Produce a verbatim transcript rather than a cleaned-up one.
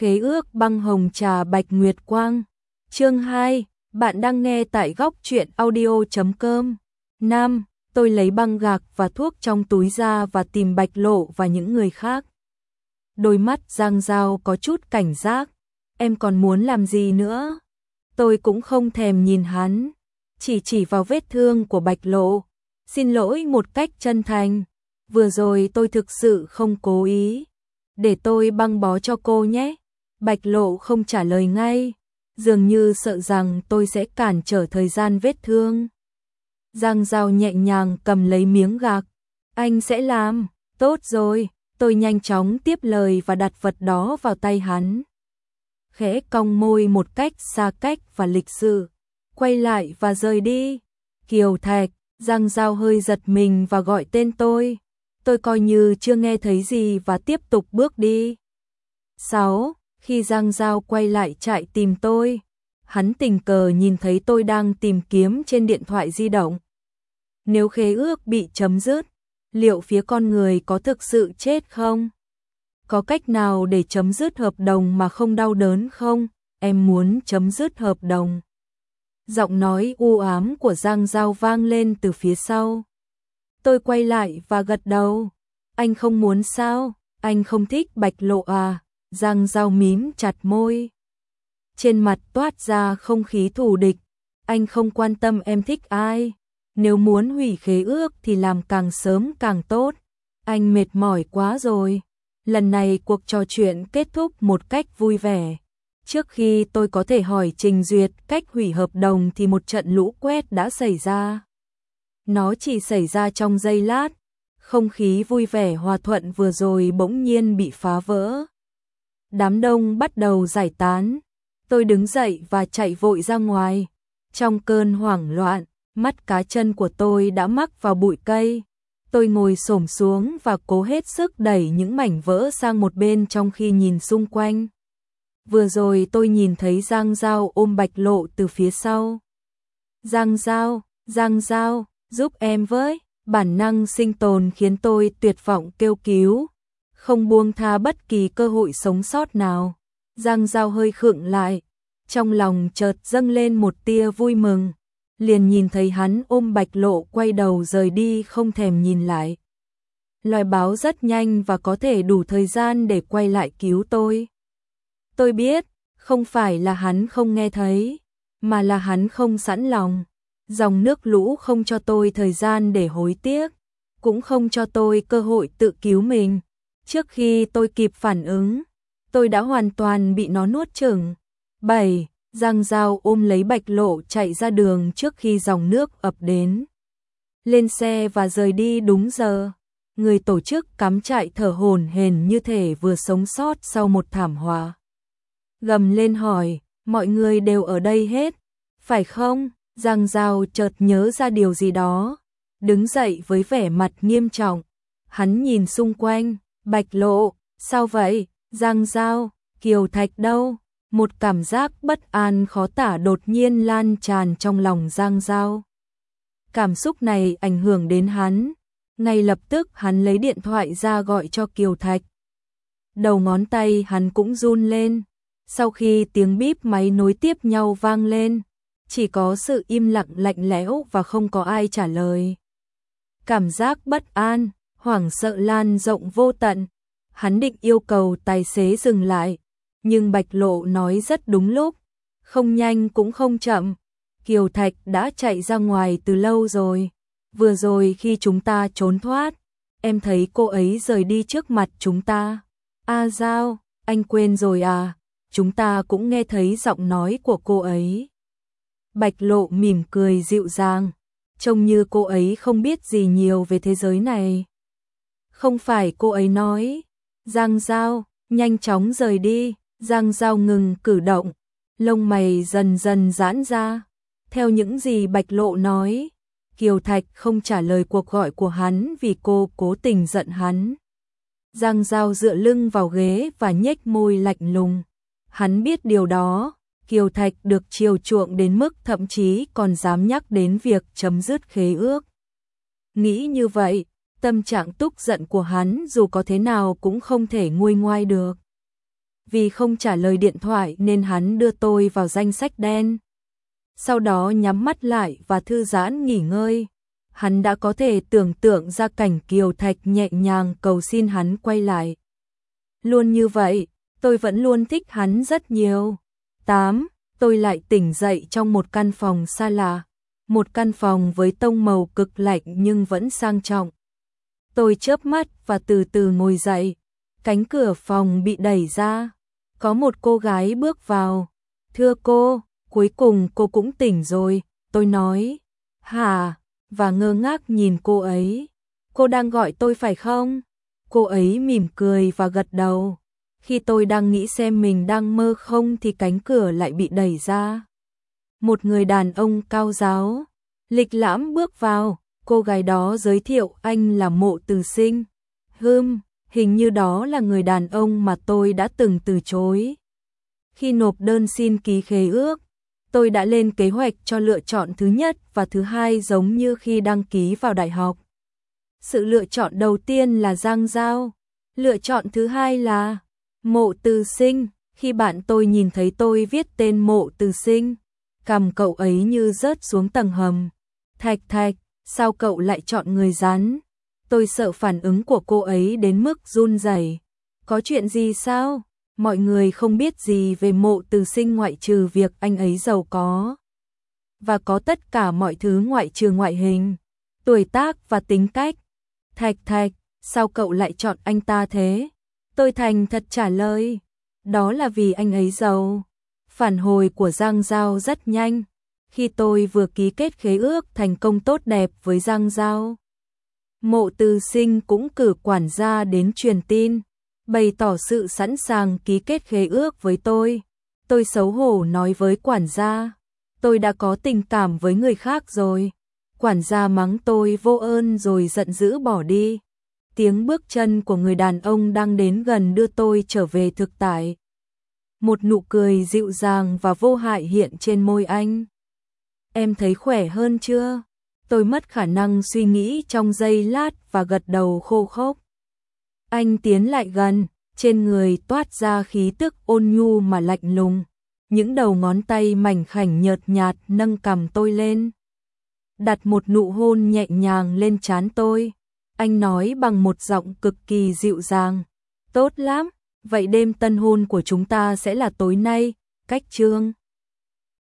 Khế ước băng hồng trà Bạch Nguyệt Quang. Chương hai, bạn đang nghe tại góc truyện audio chấm com. Nam, tôi lấy băng gạc và thuốc trong túi ra và tìm Bạch Lộ và những người khác. Đôi mắt Giang Giao có chút cảnh giác. Em còn muốn làm gì nữa? Tôi cũng không thèm nhìn hắn, chỉ chỉ vào vết thương của Bạch Lộ. Xin lỗi một cách chân thành. Vừa rồi tôi thực sự không cố ý. Để tôi băng bó cho cô nhé. Bạch Lộ không trả lời ngay, dường như sợ rằng tôi sẽ cản trở thời gian vết thương. Giang Giao nhẹ nhàng cầm lấy miếng gạc. Anh sẽ làm, tốt rồi. Tôi nhanh chóng tiếp lời và đặt vật đó vào tay hắn. Khẽ cong môi một cách xa cách và lịch sự, quay lại và rời đi. Kiều Thạch. Giang Giao hơi giật mình và gọi tên tôi. Tôi coi như chưa nghe thấy gì và tiếp tục bước đi. sáu. Khi Giang Giao quay lại chạy tìm tôi, hắn tình cờ nhìn thấy tôi đang tìm kiếm trên điện thoại di động. Nếu khế ước bị chấm dứt, liệu phía con người có thực sự chết không? Có cách nào để chấm dứt hợp đồng mà không đau đớn không? Em muốn chấm dứt hợp đồng. Giọng nói u ám của Giang Giao vang lên từ phía sau. Tôi quay lại và gật đầu. Anh không muốn sao? Anh không thích Bạch Lộ à? Giang Giao mím chặt môi. Trên mặt toát ra không khí thù địch. Anh không quan tâm em thích ai. Nếu muốn hủy khế ước thì làm càng sớm càng tốt. Anh mệt mỏi quá rồi. Lần này cuộc trò chuyện kết thúc một cách vui vẻ. Trước khi tôi có thể hỏi Trình Duyệt cách hủy hợp đồng thì một trận lũ quét đã xảy ra. Nó chỉ xảy ra trong giây lát. Không khí vui vẻ hòa thuận vừa rồi bỗng nhiên bị phá vỡ. Đám đông bắt đầu giải tán. Tôi đứng dậy và chạy vội ra ngoài. Trong cơn hoảng loạn, mắt cá chân của tôi đã mắc vào bụi cây. Tôi ngồi xổm xuống và cố hết sức đẩy những mảnh vỡ sang một bên trong khi nhìn xung quanh. Vừa rồi tôi nhìn thấy Giang Giao ôm Bạch Lộ từ phía sau. Giang Giao, Giang Giao, giúp em với. Bản năng sinh tồn khiến tôi tuyệt vọng kêu cứu, không buông tha bất kỳ cơ hội sống sót nào. Giang Giao hơi khựng lại, trong lòng chợt dâng lên một tia vui mừng, liền nhìn thấy hắn ôm Bạch Lộ quay đầu rời đi không thèm nhìn lại. Loài báo rất nhanh và có thể đủ thời gian để quay lại cứu tôi. Tôi biết, không phải là hắn không nghe thấy, mà là hắn không sẵn lòng. Dòng nước lũ không cho tôi thời gian để hối tiếc, cũng không cho tôi cơ hội tự cứu mình. Trước khi tôi kịp phản ứng, tôi đã hoàn toàn bị nó nuốt chửng. bảy. Giang Giao ôm lấy Bạch Lộ chạy ra đường trước khi dòng nước ập đến. Lên xe và rời đi đúng giờ. Người tổ chức cắm trại thở hổn hển như thể vừa sống sót sau một thảm họa. Gầm lên hỏi, mọi người đều ở đây hết, phải không? Giang Giao chợt nhớ ra điều gì đó, đứng dậy với vẻ mặt nghiêm trọng. Hắn nhìn xung quanh, Bạch Lộ, sao vậy? Giang Giao, Kiều Thạch đâu? Một cảm giác bất an khó tả đột nhiên lan tràn trong lòng Giang Giao. Cảm xúc này ảnh hưởng đến hắn. Ngay lập tức hắn lấy điện thoại ra gọi cho Kiều Thạch. Đầu ngón tay hắn cũng run lên. Sau khi tiếng bíp máy nối tiếp nhau vang lên, chỉ có sự im lặng lạnh lẽo và không có ai trả lời. Cảm giác bất an, hoảng sợ lan rộng vô tận. Hắn định yêu cầu tài xế dừng lại, nhưng Bạch Lộ nói rất đúng lúc, không nhanh cũng không chậm. Kiều Thạch đã chạy ra ngoài từ lâu rồi. Vừa rồi khi chúng ta trốn thoát, em thấy cô ấy rời đi trước mặt chúng ta. A Giao, anh quên rồi à? Chúng ta cũng nghe thấy giọng nói của cô ấy. Bạch Lộ mỉm cười dịu dàng, trông như cô ấy không biết gì nhiều về thế giới này. Không phải cô ấy nói, Giang Giao, nhanh chóng rời đi. Giang Giao ngừng cử động, lông mày dần dần giãn ra. Theo những gì Bạch Lộ nói, Kiều Thạch không trả lời cuộc gọi của hắn vì cô cố tình giận hắn. Giang Giao dựa lưng vào ghế và nhếch môi lạnh lùng. Hắn biết điều đó. Kiều Thạch được chiều chuộng đến mức thậm chí còn dám nhắc đến việc chấm dứt khế ước. Nghĩ như vậy, tâm trạng tức giận của hắn dù có thế nào cũng không thể nguôi ngoai được. vì không trả lời điện thoại nên hắn đưa tôi vào danh sách đen. Sau đó nhắm mắt lại và thư giãn nghỉ ngơi. Hắn đã có thể tưởng tượng ra cảnh Kiều Thạch nhẹ nhàng cầu xin hắn quay lại. Luôn như vậy, tôi vẫn luôn thích hắn rất nhiều. tám. Tôi lại tỉnh dậy trong một căn phòng xa lạ. Một căn phòng với tông màu cực lạnh nhưng vẫn sang trọng. Tôi chớp mắt và từ từ ngồi dậy. Cánh cửa phòng bị đẩy ra. Có một cô gái bước vào. Thưa cô, cuối cùng cô cũng tỉnh rồi, tôi nói. Hả? Và ngơ ngác nhìn cô ấy. Cô đang gọi tôi phải không? Cô ấy mỉm cười và gật đầu. Khi tôi đang nghĩ xem mình đang mơ không thì cánh cửa lại bị đẩy ra. Một người đàn ông cao ráo, lịch lãm bước vào. Cô gái đó giới thiệu anh là Mộ Từ Sinh. Hừm, hình như đó là người đàn ông mà tôi đã từng từ chối. Khi nộp đơn xin ký khế ước, tôi đã lên kế hoạch cho lựa chọn thứ nhất và thứ hai giống như khi đăng ký vào đại học. Sự lựa chọn đầu tiên là Giang Giao, lựa chọn thứ hai là Mộ Từ Sinh. Khi bạn tôi nhìn thấy tôi viết tên Mộ Từ Sinh, cằm cậu ấy như rớt xuống tầng hầm. Thạch Thạch, sao cậu lại chọn người rắn? Tôi sợ phản ứng của cô ấy đến mức run rẩy. Có chuyện gì sao? Mọi người không biết gì về Mộ Từ Sinh ngoại trừ việc anh ấy giàu có. Và có tất cả mọi thứ ngoại trừ ngoại hình, tuổi tác và tính cách. Thạch Thạch, sao cậu lại chọn anh ta thế? Tôi thành thật trả lời. Đó là vì anh ấy giàu. Phản hồi của Giang Giao rất nhanh. Khi tôi vừa ký kết khế ước thành công tốt đẹp với Giang Giao, Mộ Từ Sinh cũng cử quản gia đến truyền tin, bày tỏ sự sẵn sàng ký kết khế ước với tôi. Tôi xấu hổ nói với quản gia, tôi đã có tình cảm với người khác rồi. Quản gia mắng tôi vô ơn rồi giận dữ bỏ đi. Tiếng bước chân của người đàn ông đang đến gần đưa tôi trở về thực tại. Một nụ cười dịu dàng và vô hại hiện trên môi anh. Em thấy khỏe hơn chưa? Tôi mất khả năng suy nghĩ trong giây lát và gật đầu khô khốc. Anh tiến lại gần, trên người toát ra khí tức ôn nhu mà lạnh lùng. Những đầu ngón tay mảnh khảnh nhợt nhạt nâng cằm tôi lên, đặt một nụ hôn nhẹ nhàng lên trán tôi. Anh nói bằng một giọng cực kỳ dịu dàng. Tốt lắm, vậy đêm tân hôn của chúng ta sẽ là tối nay, cách chương.